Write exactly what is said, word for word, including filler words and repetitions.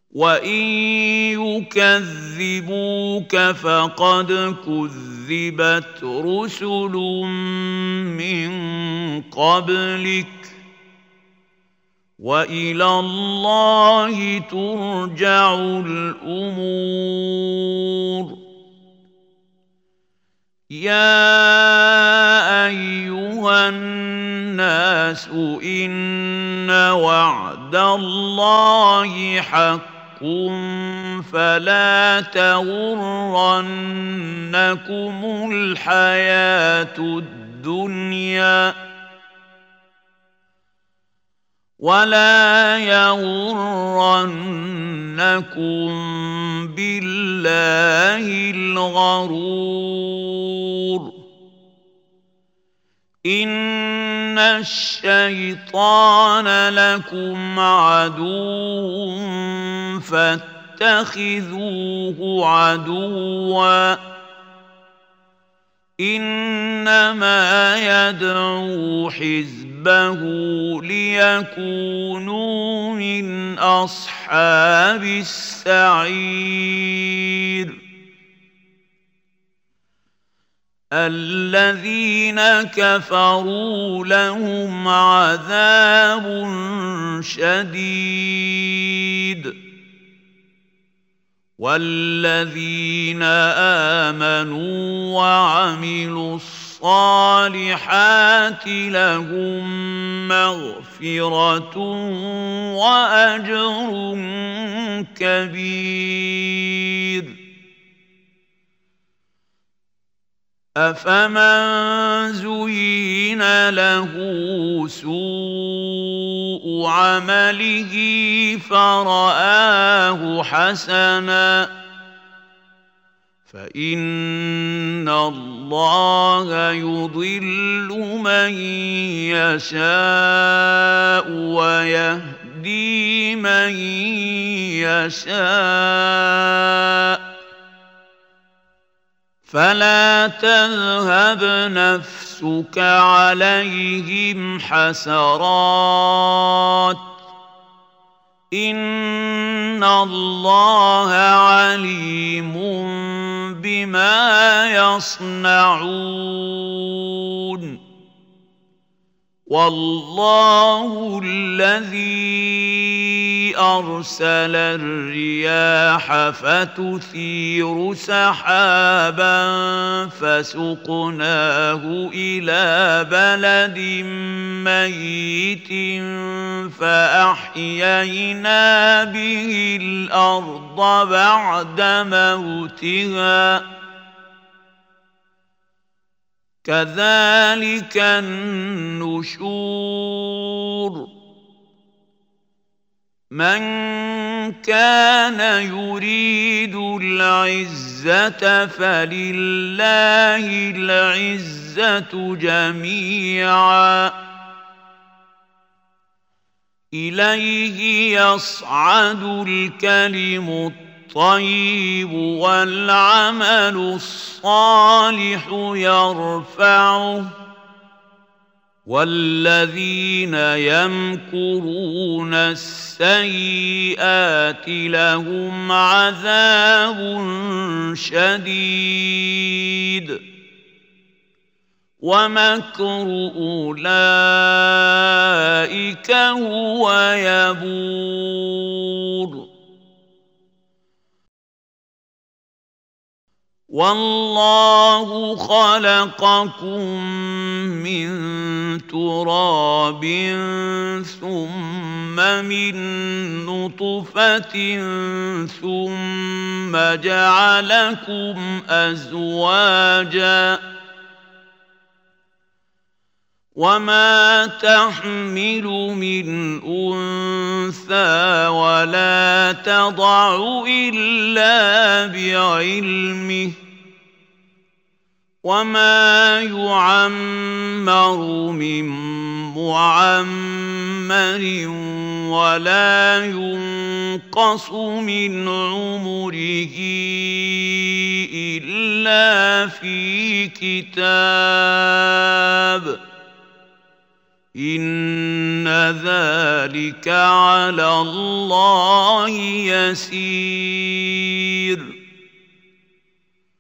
وإن يكذبوك فقد كذبت رسل من قبلك وإلى الله ترجع الأمور. يا أيها الناس إن وعد الله حق فلا تغرنكم الحياة الدنيا ولا يغرنكم بالله الغرور. إن الشيطان لكم عدو فاتخذوه عدوا إنما يدعو حزبه ليكونوا من أصحاب السعير. الذين كفروا لهم عذاب شديد والذين آمنوا وعملوا الصالحات لهم مغفرة وأجر كبير. أفمن زين له سوء عمله فرآه حسنا فإن الله يضل من يشاء ويهدي من يشاء فلا تذهب نفسك عليهم حسرات إن الله عليم بما يصنعون. والله الذي أرسل الرياح فتثير سحابا فسقناه إلى بلد ميت فأحيينا به الأرض بعد موتها كذلك النشور. من كان يريد العزة فلله العزة جميعا إليه يصعد الكلم الطيب والعمل الصالح يرفعه والذين يمكرون السيئات لهم عذاب شديد ومكر أولئك هو يبور. والله خلقكم من تراب ثم من نطفة ثم جعلكم أزواجا وما تحمل من أنثى ولا تضع إلا بعلمه وما يعمر من معمر ولا ينقص من عمره إلا في كتاب إن ذلك على الله يسير